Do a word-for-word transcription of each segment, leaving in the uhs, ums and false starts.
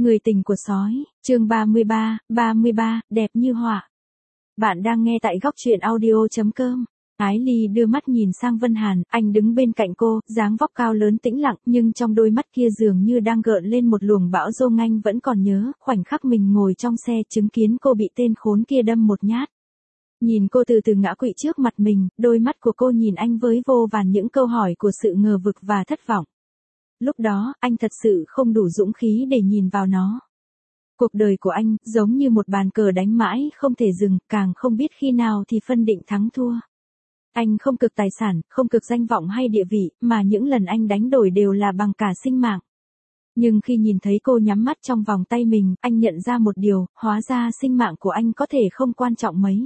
Người tình của sói, chương ba mươi ba, ba mươi ba, đẹp như họa. Bạn đang nghe tại góc truyện audio.com. Ái Ly đưa mắt nhìn sang Vân Hàn, anh đứng bên cạnh cô, dáng vóc cao lớn tĩnh lặng, nhưng trong đôi mắt kia dường như đang gợn lên một luồng bão dông. Anh vẫn còn nhớ, khoảnh khắc mình ngồi trong xe chứng kiến cô bị tên khốn kia đâm một nhát. Nhìn cô từ từ ngã quỵ trước mặt mình, đôi mắt của cô nhìn anh với vô vàn những câu hỏi của sự ngờ vực và thất vọng. Lúc đó, anh thật sự không đủ dũng khí để nhìn vào nó. Cuộc đời của anh, giống như một bàn cờ đánh mãi, không thể dừng, càng không biết khi nào thì phân định thắng thua. Anh không cực tài sản, không cực danh vọng hay địa vị, mà những lần anh đánh đổi đều là bằng cả sinh mạng. Nhưng khi nhìn thấy cô nhắm mắt trong vòng tay mình, anh nhận ra một điều, hóa ra sinh mạng của anh có thể không quan trọng mấy.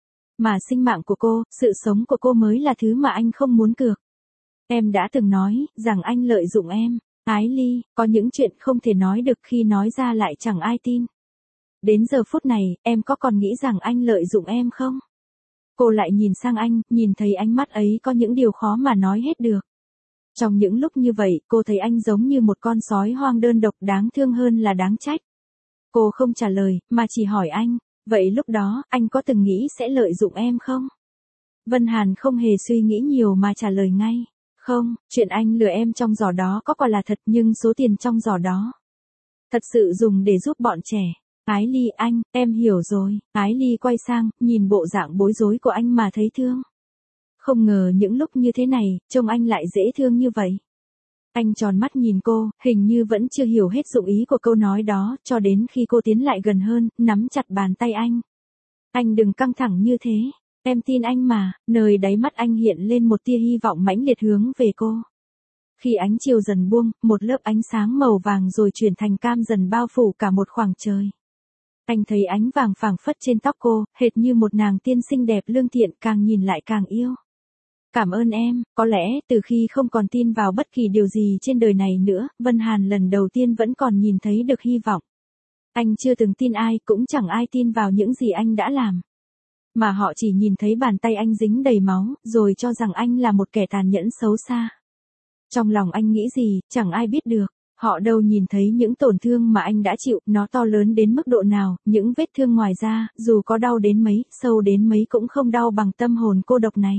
Mà sinh mạng của cô, sự sống của cô mới là thứ mà anh không muốn cược. Em đã từng nói, rằng anh lợi dụng em. Ái Ly, có những chuyện không thể nói được khi nói ra lại chẳng ai tin. Đến giờ phút này, em có còn nghĩ rằng anh lợi dụng em không? Cô lại nhìn sang anh, nhìn thấy ánh mắt ấy có những điều khó mà nói hết được. Trong những lúc như vậy, cô thấy anh giống như một con sói hoang đơn độc, đáng thương hơn là đáng trách. Cô không trả lời, mà chỉ hỏi anh, vậy lúc đó, anh có từng nghĩ sẽ lợi dụng em không? Vân Hàn không hề suy nghĩ nhiều mà trả lời ngay. Không, chuyện anh lừa em trong giỏ đó có quả là thật, nhưng số tiền trong giỏ đó thật sự dùng để giúp bọn trẻ. Ái Ly, anh, em hiểu rồi. Ái Ly quay sang, nhìn bộ dạng bối rối của anh mà thấy thương. Không ngờ những lúc như thế này, trông anh lại dễ thương như vậy. Anh tròn mắt nhìn cô, hình như vẫn chưa hiểu hết dụng ý của câu nói đó, cho đến khi cô tiến lại gần hơn, nắm chặt bàn tay anh. Anh đừng căng thẳng như thế. Em tin anh mà. Nơi đáy mắt anh hiện lên một tia hy vọng mãnh liệt hướng về cô. Khi ánh chiều dần buông, một lớp ánh sáng màu vàng rồi chuyển thành cam dần bao phủ cả một khoảng trời. Anh thấy ánh vàng phảng phất trên tóc cô, hệt như một nàng tiên xinh đẹp lương thiện, càng nhìn lại càng yêu. Cảm ơn em. Có lẽ, từ khi không còn tin vào bất kỳ điều gì trên đời này nữa, Vân Hàn lần đầu tiên vẫn còn nhìn thấy được hy vọng. Anh chưa từng tin ai, cũng chẳng ai tin vào những gì anh đã làm. Mà họ chỉ nhìn thấy bàn tay anh dính đầy máu, rồi cho rằng anh là một kẻ tàn nhẫn xấu xa. Trong lòng anh nghĩ gì, chẳng ai biết được. Họ đâu nhìn thấy những tổn thương mà anh đã chịu, nó to lớn đến mức độ nào, những vết thương ngoài da, dù có đau đến mấy, sâu đến mấy cũng không đau bằng tâm hồn cô độc này.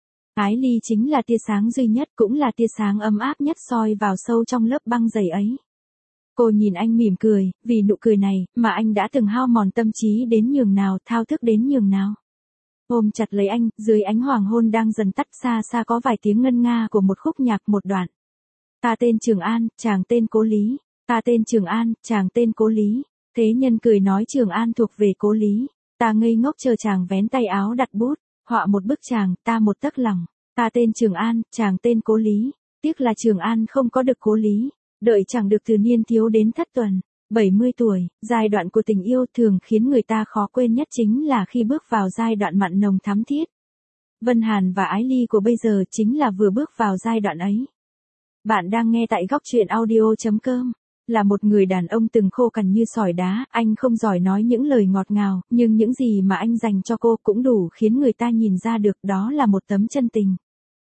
Ái Ly chính là tia sáng duy nhất, cũng là tia sáng ấm áp nhất soi vào sâu trong lớp băng dày ấy. Cô nhìn anh mỉm cười, vì nụ cười này, mà anh đã từng hao mòn tâm trí đến nhường nào, thao thức đến nhường nào. Ôm chặt lấy anh, dưới ánh hoàng hôn đang dần tắt, xa xa có vài tiếng ngân nga của một khúc nhạc một đoạn. Ta tên Trường An, chàng tên Cố Lý. Ta tên Trường An, chàng tên Cố Lý. Thế nhân cười nói Trường An thuộc về Cố Lý. Ta ngây ngốc chờ chàng vén tay áo đặt bút, họa một bức chàng, ta một tấc lòng. Ta tên Trường An, chàng tên Cố Lý. Tiếc là Trường An không có được Cố Lý. Đợi chẳng được từ niên thiếu đến thất tuần. bảy mươi tuổi, giai đoạn của tình yêu thường khiến người ta khó quên nhất chính là khi bước vào giai đoạn mặn nồng thắm thiết. Vân Hàn và Ái Ly của bây giờ chính là vừa bước vào giai đoạn ấy. Bạn đang nghe tại góc truyện audio.com. Là một người đàn ông từng khô cằn như sỏi đá, anh không giỏi nói những lời ngọt ngào, nhưng những gì mà anh dành cho cô cũng đủ khiến người ta nhìn ra được đó là một tấm chân tình.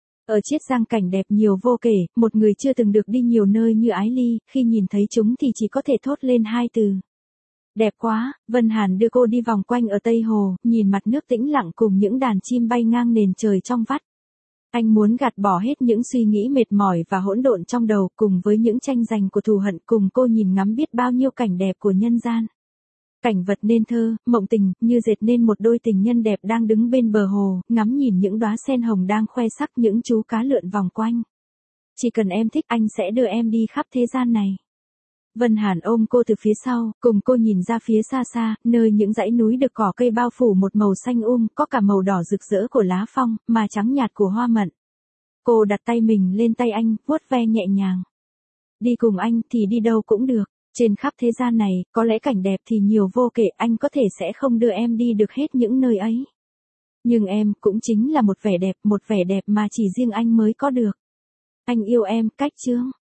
Ở Chiết Giang cảnh đẹp nhiều vô kể, một người chưa từng được đi nhiều nơi như Ái Ly, khi nhìn thấy chúng thì chỉ có thể thốt lên hai từ. Đẹp quá. Vân Hàn đưa cô đi vòng quanh ở Tây Hồ, nhìn mặt nước tĩnh lặng cùng những đàn chim bay ngang nền trời trong vắt. Anh muốn gạt bỏ hết những suy nghĩ mệt mỏi và hỗn độn trong đầu, cùng với những tranh giành của thù hận, cùng cô nhìn ngắm biết bao nhiêu cảnh đẹp của nhân gian. Cảnh vật nên thơ, mộng tình, như dệt nên một đôi tình nhân đẹp đang đứng bên bờ hồ, ngắm nhìn những đóa sen hồng đang khoe sắc, những chú cá lượn vòng quanh. Chỉ cần em thích, anh sẽ đưa em đi khắp thế gian này. Vân Hàn ôm cô từ phía sau, cùng cô nhìn ra phía xa xa, nơi những dãy núi được cỏ cây bao phủ một màu xanh um, có cả màu đỏ rực rỡ của lá phong, mà trắng nhạt của hoa mận. Cô đặt tay mình lên tay anh, vuốt ve nhẹ nhàng. Đi cùng anh thì đi đâu cũng được. Trên khắp thế gian này, có lẽ cảnh đẹp thì nhiều vô kể, anh có thể sẽ không đưa em đi được hết những nơi ấy. Nhưng em cũng chính là một vẻ đẹp, một vẻ đẹp mà chỉ riêng anh mới có được. Anh yêu em, cách chương.